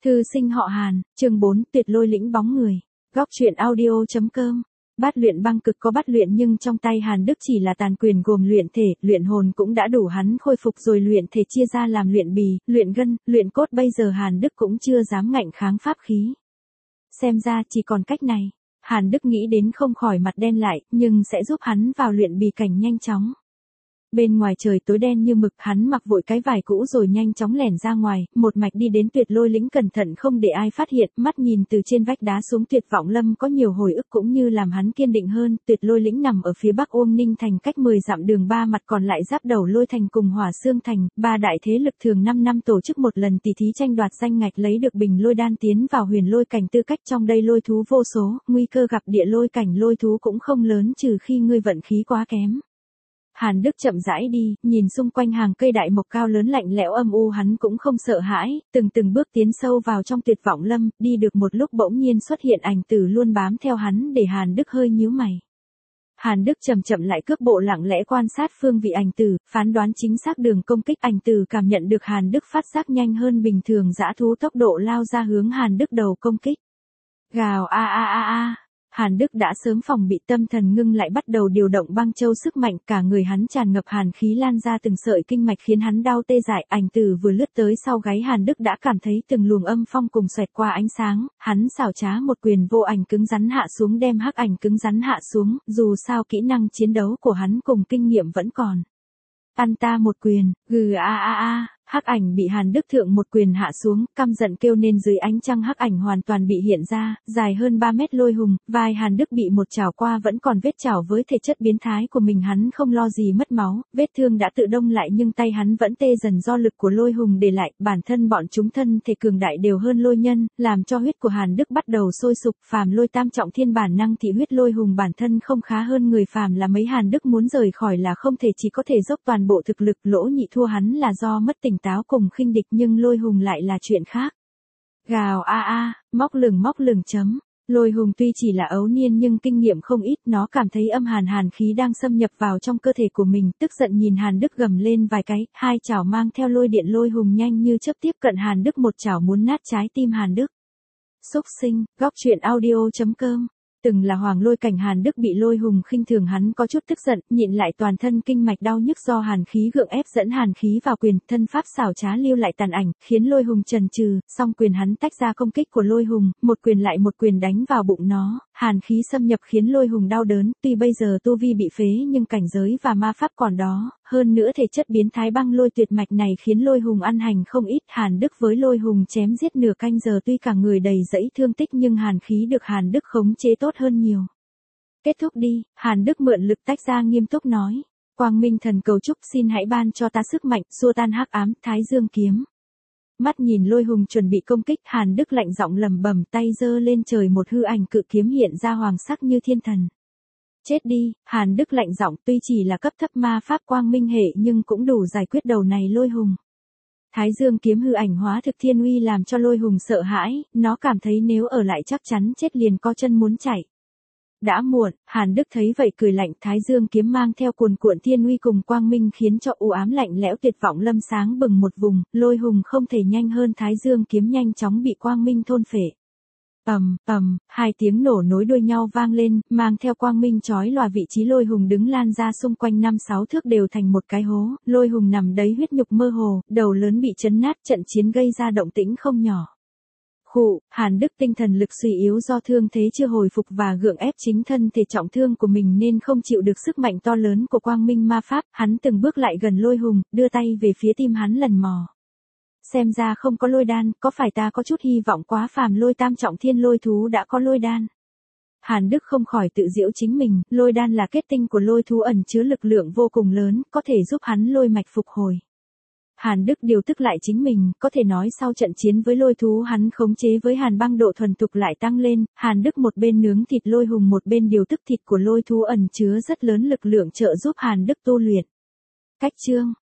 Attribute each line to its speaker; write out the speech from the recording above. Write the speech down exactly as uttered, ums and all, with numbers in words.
Speaker 1: Thư sinh họ Hàn, chương bốn, tuyệt lôi lĩnh bóng người. Góc truyện audio.com. Bát luyện băng cực có bát luyện nhưng trong tay Hàn Đức chỉ là tàn quyền gồm luyện thể, luyện hồn cũng đã đủ hắn khôi phục rồi, luyện thể chia ra làm luyện bì, luyện gân, luyện cốt, bây giờ Hàn Đức cũng chưa dám ngạnh kháng pháp khí. Xem ra chỉ còn cách này. Hàn Đức nghĩ đến không khỏi mặt đen lại, nhưng sẽ giúp hắn vào luyện bì cảnh nhanh chóng. Bên ngoài trời tối đen như mực, hắn mặc vội cái vải cũ rồi nhanh chóng lẻn ra ngoài, một mạch đi đến tuyệt lôi lĩnh, cẩn thận không để ai phát hiện, mắt nhìn từ trên vách đá xuống tuyệt vọng lâm có nhiều hồi ức cũng như làm hắn kiên định hơn. Tuyệt lôi lĩnh nằm ở phía bắc Uông Ninh thành, cách mười dặm đường, ba mặt còn lại giáp đầu Lôi thành cùng Hỏa Xương thành, ba đại thế lực thường năm năm tổ chức một lần tỷ thí tranh đoạt danh ngạch lấy được bình lôi đan tiến vào huyền lôi cảnh, tư cách trong đây lôi thú vô số, nguy cơ gặp địa lôi cảnh lôi thú cũng không lớn trừ khi ngươi vận khí quá kém. Hàn Đức chậm rãi đi, nhìn xung quanh hàng cây đại mộc cao lớn lạnh lẽo âm u, hắn cũng không sợ hãi, từng từng bước tiến sâu vào trong tuyệt vọng lâm, đi được một lúc bỗng nhiên xuất hiện ảnh tử luôn bám theo hắn, để Hàn Đức hơi nhíu mày. Hàn Đức chậm chậm lại cước bộ, lặng lẽ quan sát phương vị ảnh tử, phán đoán chính xác đường công kích. Ảnh tử cảm nhận được Hàn Đức phát giác nhanh hơn bình thường, dã thú tốc độ lao ra hướng Hàn Đức đầu công kích. Gào a a a a. Hàn Đức đã sớm phòng bị, tâm thần ngưng lại, bắt đầu điều động băng châu sức mạnh, cả người hắn tràn ngập hàn khí lan ra từng sợi kinh mạch khiến hắn đau tê dại. Ảnh tử vừa lướt tới sau gáy Hàn Đức đã cảm thấy từng luồng âm phong cùng xoẹt qua ánh sáng, hắn xảo trá một quyền vô ảnh cứng rắn hạ xuống, đem hắc ảnh cứng rắn hạ xuống, dù sao kỹ năng chiến đấu của hắn cùng kinh nghiệm vẫn còn. Ăn ta một quyền, gừ a a a. Hắc ảnh bị Hàn Đức thượng một quyền hạ xuống, căm giận kêu nên dưới ánh trăng hắc ảnh hoàn toàn bị hiện ra, dài hơn ba mét lôi hùng, vai Hàn Đức bị một chảo qua vẫn còn vết chảo, với thể chất biến thái của mình hắn không lo gì mất máu, vết thương đã tự đông lại nhưng tay hắn vẫn tê dần do lực của lôi hùng để lại, bản thân bọn chúng thân thể cường đại đều hơn lôi nhân, làm cho huyết của Hàn Đức bắt đầu sôi sục, phàm lôi tam trọng thiên bản năng thị huyết, lôi hùng bản thân không khá hơn người phàm là mấy, Hàn Đức muốn rời khỏi là không thể, chỉ có thể dốc toàn bộ thực lực, lỗ nhị thua hắn là do mất tỉnh táo cùng khinh địch, nhưng lôi hùng lại là chuyện khác. Gào a a, móc lửng móc lửng chấm. Lôi hùng tuy chỉ là ấu niên nhưng kinh nghiệm không ít, nó cảm thấy âm hàn hàn khí đang xâm nhập vào trong cơ thể của mình, tức giận nhìn Hàn Đức gầm lên vài cái, hai chảo mang theo lôi điện, lôi hùng nhanh như chớp tiếp cận Hàn Đức, một chảo muốn nát trái tim Hàn Đức. Xúc sinh, góc truyện audio.com. Từng là hoàng lôi cảnh, Hàn Đức bị lôi hùng khinh thường, hắn có chút tức giận, nhịn lại toàn thân kinh mạch đau nhức do hàn khí gượng ép dẫn hàn khí vào quyền, thân pháp xảo trá lưu lại tàn ảnh, khiến lôi hùng chần chừ, song quyền hắn tách ra công kích của lôi hùng, một quyền lại một quyền đánh vào bụng nó, hàn khí xâm nhập khiến lôi hùng đau đớn, tuy bây giờ tu vi bị phế nhưng cảnh giới và ma pháp còn đó, hơn nữa thể chất biến thái băng lôi tuyệt mạch này khiến lôi hùng ăn hành không ít. Hàn Đức với lôi hùng chém giết nửa canh giờ, tuy cả người đầy dẫy thương tích nhưng hàn khí được Hàn Đức khống chế tốt hơn nhiều. Kết thúc đi, Hàn Đức mượn lực tách ra nghiêm túc nói. Quang Minh thần cầu chúc, xin hãy ban cho ta sức mạnh, xua tan hắc ám, Thái Dương kiếm. Mắt nhìn lôi hùng chuẩn bị công kích, Hàn Đức lạnh giọng lẩm bẩm, tay giơ lên trời, một hư ảnh cự kiếm hiện ra hoàng sắc như thiên thần. Chết đi, Hàn Đức lạnh giọng, tuy chỉ là cấp thấp ma pháp quang minh hệ nhưng cũng đủ giải quyết đầu này lôi hùng. Thái Dương kiếm hư ảnh hóa thực thiên uy làm cho lôi hùng sợ hãi, nó cảm thấy nếu ở lại chắc chắn chết, liền co chân muốn chạy. Đã muộn, Hàn Đức thấy vậy cười lạnh, Thái Dương kiếm mang theo cuồn cuộn thiên uy cùng quang minh khiến cho u ám lạnh lẽo tuyệt vọng lâm sáng bừng một vùng, lôi hùng không thể nhanh hơn Thái Dương kiếm, nhanh chóng bị quang minh thôn phệ. Ầm, ầm, hai tiếng nổ nối đuôi nhau vang lên, mang theo quang minh chói lòa, vị trí lôi hùng đứng lan ra xung quanh năm sáu thước đều thành một cái hố, lôi hùng nằm đấy huyết nhục mơ hồ, đầu lớn bị chấn nát, trận chiến gây ra động tĩnh không nhỏ. Khụ, Hàn Đức tinh thần lực suy yếu do thương thế chưa hồi phục và gượng ép chính thân thể trọng thương của mình nên không chịu được sức mạnh to lớn của quang minh ma pháp, hắn từng bước lại gần lôi hùng, đưa tay về phía tim hắn lần mò. Xem ra không có lôi đan, có phải ta có chút hy vọng quá phàm, lôi tam trọng thiên lôi thú đã có lôi đan. Hàn Đức không khỏi tự giễu chính mình, lôi đan là kết tinh của lôi thú ẩn chứa lực lượng vô cùng lớn, có thể giúp hắn lôi mạch phục hồi. Hàn Đức điều tức lại chính mình, có thể nói sau trận chiến với lôi thú hắn khống chế với hàn băng độ thuần thục lại tăng lên, Hàn Đức một bên nướng thịt lôi hùng một bên điều tức thịt của lôi thú ẩn chứa rất lớn lực lượng trợ giúp Hàn Đức tu luyện. Cách chương